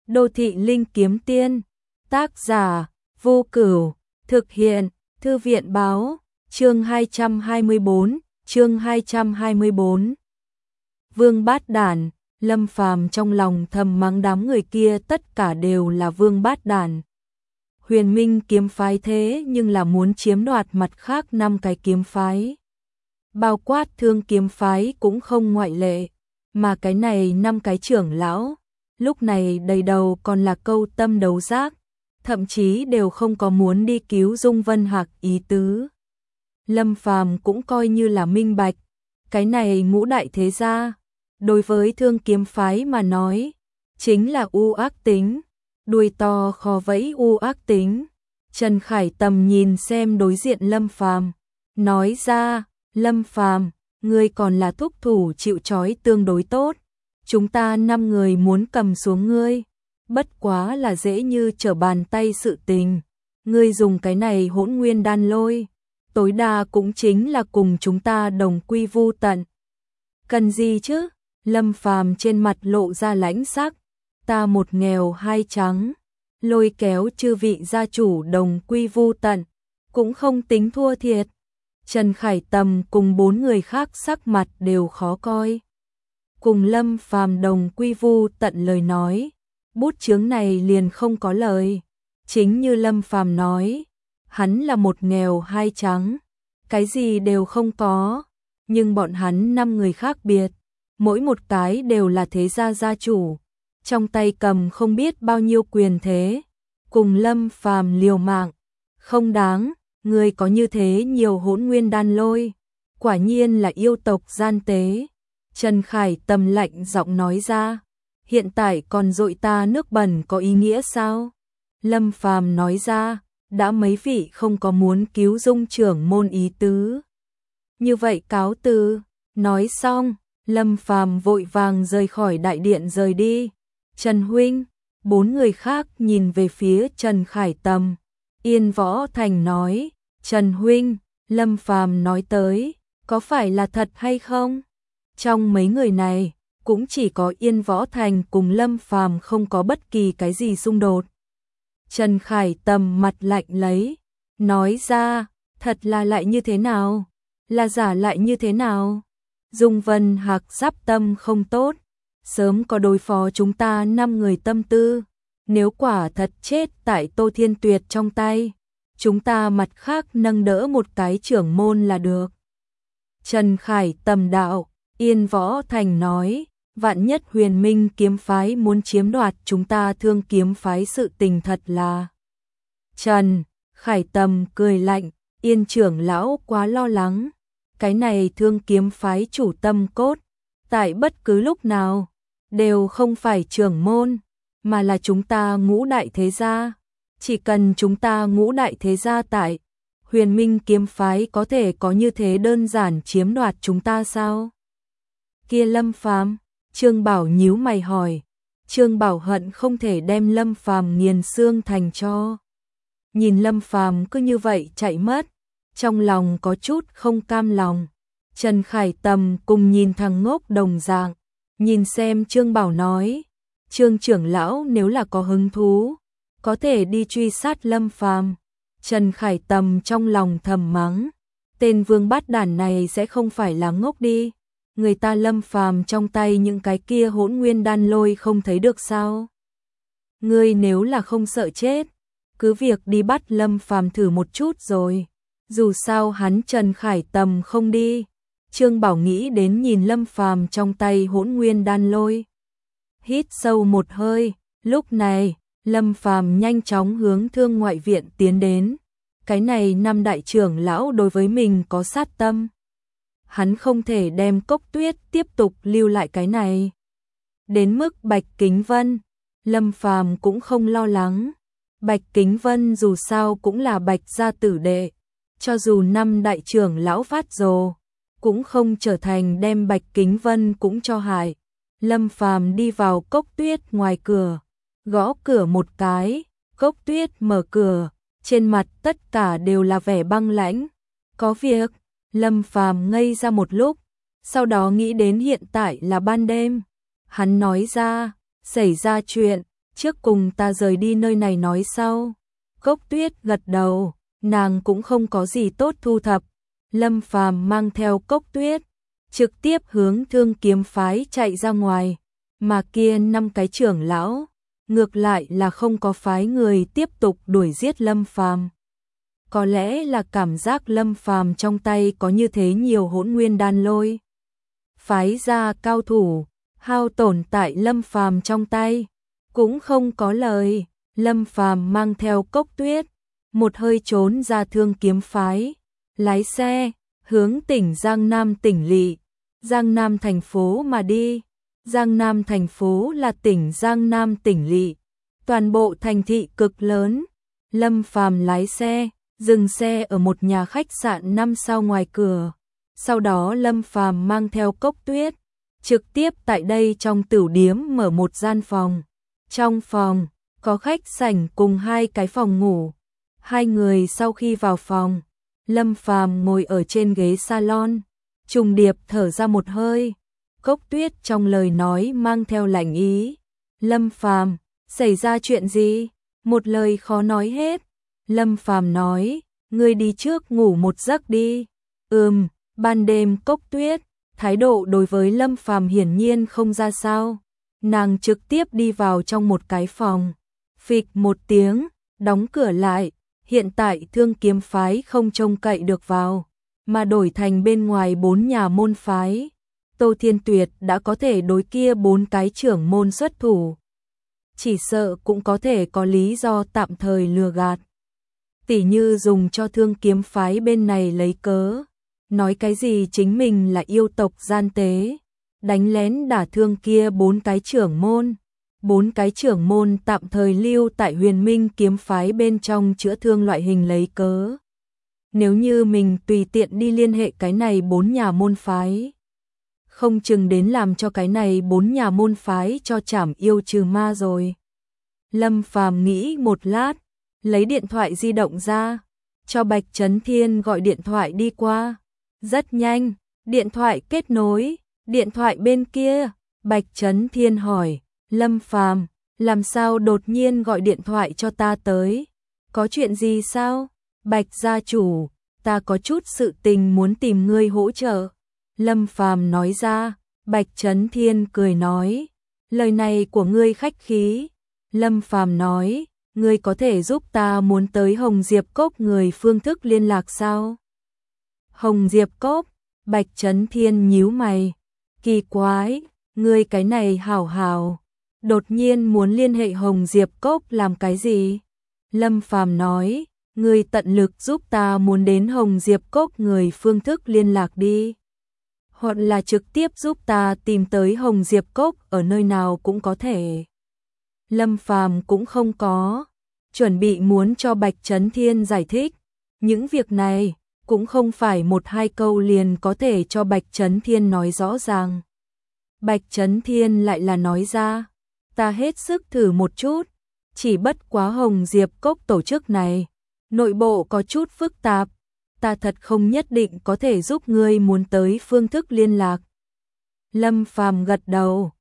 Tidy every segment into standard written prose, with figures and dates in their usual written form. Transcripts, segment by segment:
Đô thị linh kiếm tiên, tác giả, Vô Cửu, thực hiện, Thư viện báo, chương 224. Vương Bát Đản, Lâm Phàm trong lòng thầm mắng đám người kia tất cả đều là Vương Bát Đản. Huyền Minh kiếm phái thế nhưng là muốn chiếm đoạt mặt khác 5 cái kiếm phái. Bao quát Thương kiếm phái cũng không ngoại lệ, mà cái này 5 cái trưởng lão, lúc này đầy đầu còn là câu tâm đấu giác, thậm chí đều không có muốn đi cứu Dung Vân Hạc ý tứ. Lâm Phàm cũng coi như là minh bạch, cái này ngũ đại thế gia, đối với Thương kiếm phái mà nói, chính là u ác tính, đuôi to khó vẫy u ác tính. Trần Khải Tầm nhìn xem đối diện Lâm Phàm, nói ra, Lâm Phàm, ngươi còn là thúc thủ chịu trói tương đối tốt, chúng ta 5 người muốn cầm xuống ngươi, bất quá là dễ như trở bàn tay sự tình, ngươi dùng cái này Hỗn Nguyên đan lôi, tối đa cũng chính là cùng chúng ta đồng quy vu tận. Cần gì chứ? Lâm Phàm trên mặt lộ ra lãnh sắc, ta một nghèo hai trắng, lôi kéo chư vị gia chủ đồng quy vu tận, cũng không tính thua thiệt. Trần Khải Tầm cùng 4 người khác sắc mặt đều khó coi. Cùng Lâm Phàm đồng quy vu tận lời nói, bút chướng này liền không có lời. Chính như Lâm Phàm nói, hắn là một nghèo hai trắng, cái gì đều không có, nhưng bọn hắn 5 người khác biệt, mỗi một cái đều là thế gia gia chủ, trong tay cầm không biết bao nhiêu quyền thế, cùng Lâm Phàm liều mạng, không đáng. Người có như thế nhiều Hỗn Nguyên đan lôi, quả nhiên là yêu tộc gian tế. Trần Khải Tầm lạnh giọng nói ra, hiện tại còn dội ta nước bẩn có ý nghĩa sao? Lâm Phàm nói ra, đã mấy vị không có muốn cứu Dung trưởng môn ý tứ. Như vậy cáo từ, nói xong, Lâm Phàm vội vàng rời khỏi đại điện rời đi. Trần huynh, 4 người khác nhìn về phía Trần Khải Tầm. Yên Võ Thành nói, Trần huynh, Lâm Phàm nói tới, có phải là thật hay không? Trong mấy người này, cũng chỉ có Yên Võ Thành cùng Lâm Phàm không có bất kỳ cái gì xung đột. Trần Khải Tầm mặt lạnh lấy, nói ra, thật là lại như thế nào? Là giả lại như thế nào? Dung Vân Hạc giáp tâm không tốt, sớm có đối phó chúng ta 5 người tâm tư. Nếu quả thật chết tại Tô Thiên Tuyệt trong tay, chúng ta mặt khác nâng đỡ một cái trưởng môn là được. Trần Khải Tầm đạo, Yên Võ Thành nói, vạn nhất Huyền Minh kiếm phái muốn chiếm đoạt chúng ta Thương kiếm phái sự tình thật là. Trần Khải Tầm cười lạnh, Yên trưởng lão quá lo lắng, cái này Thương kiếm phái chủ tâm cốt, tại bất cứ lúc nào, đều không phải trưởng môn, mà là chúng ta ngũ đại thế gia. Chỉ cần chúng ta ngũ đại thế gia tại, Huyền Minh kiếm phái có thể có như thế đơn giản chiếm đoạt chúng ta sao? Kia Lâm Phàm, Trương Bảo nhíu mày hỏi. Trương Bảo hận không thể đem Lâm Phàm nghiền xương thành tro. Nhìn Lâm Phàm cứ như vậy chạy mất, trong lòng có chút không cam lòng. Trần Khải Tầm cùng nhìn thằng ngốc đồng dạng, nhìn xem Trương Bảo nói, Trương trưởng lão nếu là có hứng thú, có thể đi truy sát Lâm Phàm. Trần Khải Tầm trong lòng thầm mắng, tên Vương Bát Đản này sẽ không phải là ngốc đi, người ta Lâm Phàm trong tay những cái kia Hỗn Nguyên đan lôi không thấy được sao? Ngươi nếu là không sợ chết, cứ việc đi bắt Lâm Phàm thử một chút rồi, dù sao hắn Trần Khải Tầm không đi. Trương Bảo nghĩ đến nhìn Lâm Phàm trong tay Hỗn Nguyên đan lôi, hít sâu một hơi, lúc này, Lâm Phàm nhanh chóng hướng Thương ngoại viện tiến đến. Cái này 5 đại trưởng lão đối với mình có sát tâm. Hắn không thể đem Cốc Tuyết tiếp tục lưu lại cái này. Đến mức Bạch Kính Vân, Lâm Phàm cũng không lo lắng. Bạch Kính Vân dù sao cũng là Bạch gia tử đệ, cho dù 5 đại trưởng lão phát rồ, cũng không trở thành đem Bạch Kính Vân cũng cho hại. Lâm Phàm đi vào Cốc Tuyết ngoài cửa, gõ cửa một cái, Cốc Tuyết mở cửa, trên mặt tất cả đều là vẻ băng lãnh. Có việc, Lâm Phàm ngây ra một lúc, sau đó nghĩ đến hiện tại là ban đêm. Hắn nói ra, xảy ra chuyện, trước cùng ta rời đi nơi này nói sau. Cốc Tuyết gật đầu, nàng cũng không có gì tốt thu thập. Lâm Phàm mang theo Cốc Tuyết, trực tiếp hướng Thương Kiếm phái chạy ra ngoài, mà kia 5 cái trưởng lão, ngược lại là không có phái người tiếp tục đuổi giết Lâm Phàm. Có lẽ là cảm giác Lâm Phàm trong tay có như thế nhiều Hỗn Nguyên đan lôi. Phái ra cao thủ, hao tổn tại Lâm Phàm trong tay, cũng không có lời. Lâm Phàm mang theo Cốc Tuyết, một hơi trốn ra Thương Kiếm phái, lái xe hướng tỉnh Giang Nam tỉnh lỵ, Giang Nam thành phố mà đi. Giang Nam thành phố là tỉnh Giang Nam tỉnh lỵ, toàn bộ thành thị cực lớn. Lâm Phàm lái xe, dừng xe ở một nhà khách sạn 5 sao ngoài cửa. Sau đó Lâm Phàm mang theo Cốc Tuyết, trực tiếp tại đây trong tửu điếm mở một gian phòng. Trong phòng có khách sảnh cùng 2 cái phòng ngủ. Hai người sau khi vào phòng, Lâm Phàm ngồi ở trên ghế salon, trùng điệp thở ra một hơi. Cốc Tuyết trong lời nói mang theo lạnh ý. Lâm Phàm, xảy ra chuyện gì? Một lời khó nói hết. Lâm Phàm nói, ngươi đi trước ngủ một giấc đi. Ban đêm Cốc Tuyết, thái độ đối với Lâm Phàm hiển nhiên không ra sao. Nàng trực tiếp đi vào trong một cái phòng, phịch một tiếng, đóng cửa lại. Hiện tại Thương Kiếm phái không trông cậy được vào, mà đổi thành bên ngoài 4 nhà môn phái. Tô Thiên Tuyệt đã có thể đối kia 4 cái trưởng môn xuất thủ. Chỉ sợ cũng có thể có lý do tạm thời lừa gạt. Tỉ như dùng cho Thương Kiếm phái bên này lấy cớ, nói cái gì chính mình là yêu tộc gian tế, đánh lén đả thương kia 4 cái trưởng môn. 4 cái trưởng môn tạm thời lưu tại Huyền Minh kiếm phái bên trong chữa thương loại hình lấy cớ. Nếu như mình tùy tiện đi liên hệ cái này 4 nhà môn phái, không chừng đến làm cho cái này 4 nhà môn phái cho trảm yêu trừ ma rồi. Lâm Phàm nghĩ một lát, lấy điện thoại di động ra, cho Bạch Chấn Thiên gọi điện thoại đi qua. Rất nhanh, điện thoại kết nối, điện thoại bên kia, Bạch Chấn Thiên hỏi, Lâm Phàm, làm sao đột nhiên gọi điện thoại cho ta tới? Có chuyện gì sao? Bạch gia chủ, ta có chút sự tình muốn tìm ngươi hỗ trợ. Lâm Phàm nói ra. Bạch Chấn Thiên cười nói, lời này của ngươi khách khí. Lâm Phàm nói, ngươi có thể giúp ta muốn tới Hồng Diệp Cốc người phương thức liên lạc sao? Hồng Diệp Cốc, Bạch Chấn Thiên nhíu mày, kỳ quái, ngươi cái này hảo hảo, đột nhiên muốn liên hệ Hồng Diệp Cốc làm cái gì? Lâm Phàm nói, ngươi tận lực giúp ta muốn đến Hồng Diệp Cốc người phương thức liên lạc đi. Hoặc là trực tiếp giúp ta tìm tới Hồng Diệp Cốc ở nơi nào cũng có thể. Lâm Phàm cũng không có chuẩn bị muốn cho Bạch Chấn Thiên giải thích. Những việc này cũng không phải 1-2 câu liền có thể cho Bạch Chấn Thiên nói rõ ràng. Bạch Chấn Thiên lại là nói ra, ta hết sức thử một chút, chỉ bất quá Hồng Diệp Cốc tổ chức này, nội bộ có chút phức tạp, ta thật không nhất định có thể giúp ngươi muốn tới phương thức liên lạc. Lâm Phàm gật đầu,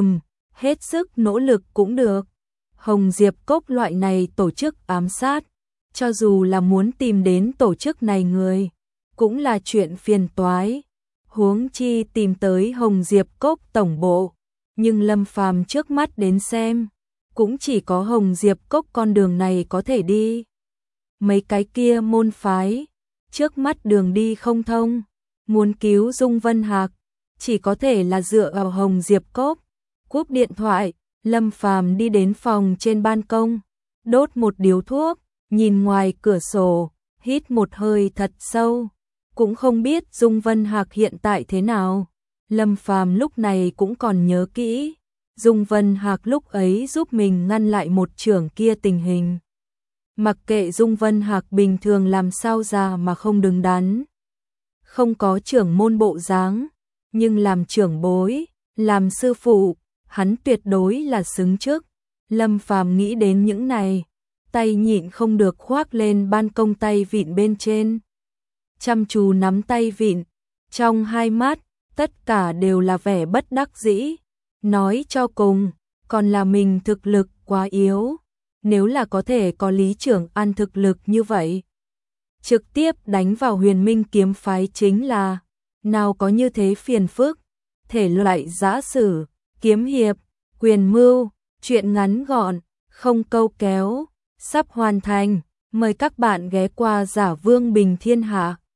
hết sức nỗ lực cũng được. Hồng Diệp Cốc loại này tổ chức ám sát, cho dù là muốn tìm đến tổ chức này người, cũng là chuyện phiền toái. Huống chi tìm tới Hồng Diệp Cốc tổng bộ, nhưng Lâm Phàm trước mắt đến xem, cũng chỉ có Hồng Diệp Cốc con đường này có thể đi. Mấy cái kia môn phái, trước mắt đường đi không thông, muốn cứu Dung Vân Hạc, chỉ có thể là dựa vào Hồng Diệp Cốc. Cúp điện thoại, Lâm Phàm đi đến phòng trên ban công, đốt một điếu thuốc, nhìn ngoài cửa sổ, hít một hơi thật sâu. Cũng không biết Dung Vân Hạc hiện tại thế nào. Lâm Phàm lúc này cũng còn nhớ kỹ, Dung Vân Hạc lúc ấy giúp mình ngăn lại một trưởng kia tình hình. Mặc kệ Dung Vân Hạc bình thường làm sao ra mà không đứng đắn, không có trưởng môn bộ dáng, nhưng làm trưởng bối, làm sư phụ, hắn tuyệt đối là xứng chức. Lâm Phàm nghĩ đến những này, tay nhịn không được khoác lên ban công tay vịn bên trên. Chăm chú nắm tay vịn, trong hai mắt, tất cả đều là vẻ bất đắc dĩ. Nói cho cùng, còn là mình thực lực quá yếu, nếu là có thể có Lý Trưởng An thực lực như vậy, trực tiếp đánh vào Huyền Minh kiếm phái chính là, nào có như thế phiền phức, thể loại giã sử, kiếm hiệp, quyền mưu, truyện ngắn gọn, không câu kéo, sắp hoàn thành, mời các bạn ghé qua Giả Vương Bình Thiên Hạ.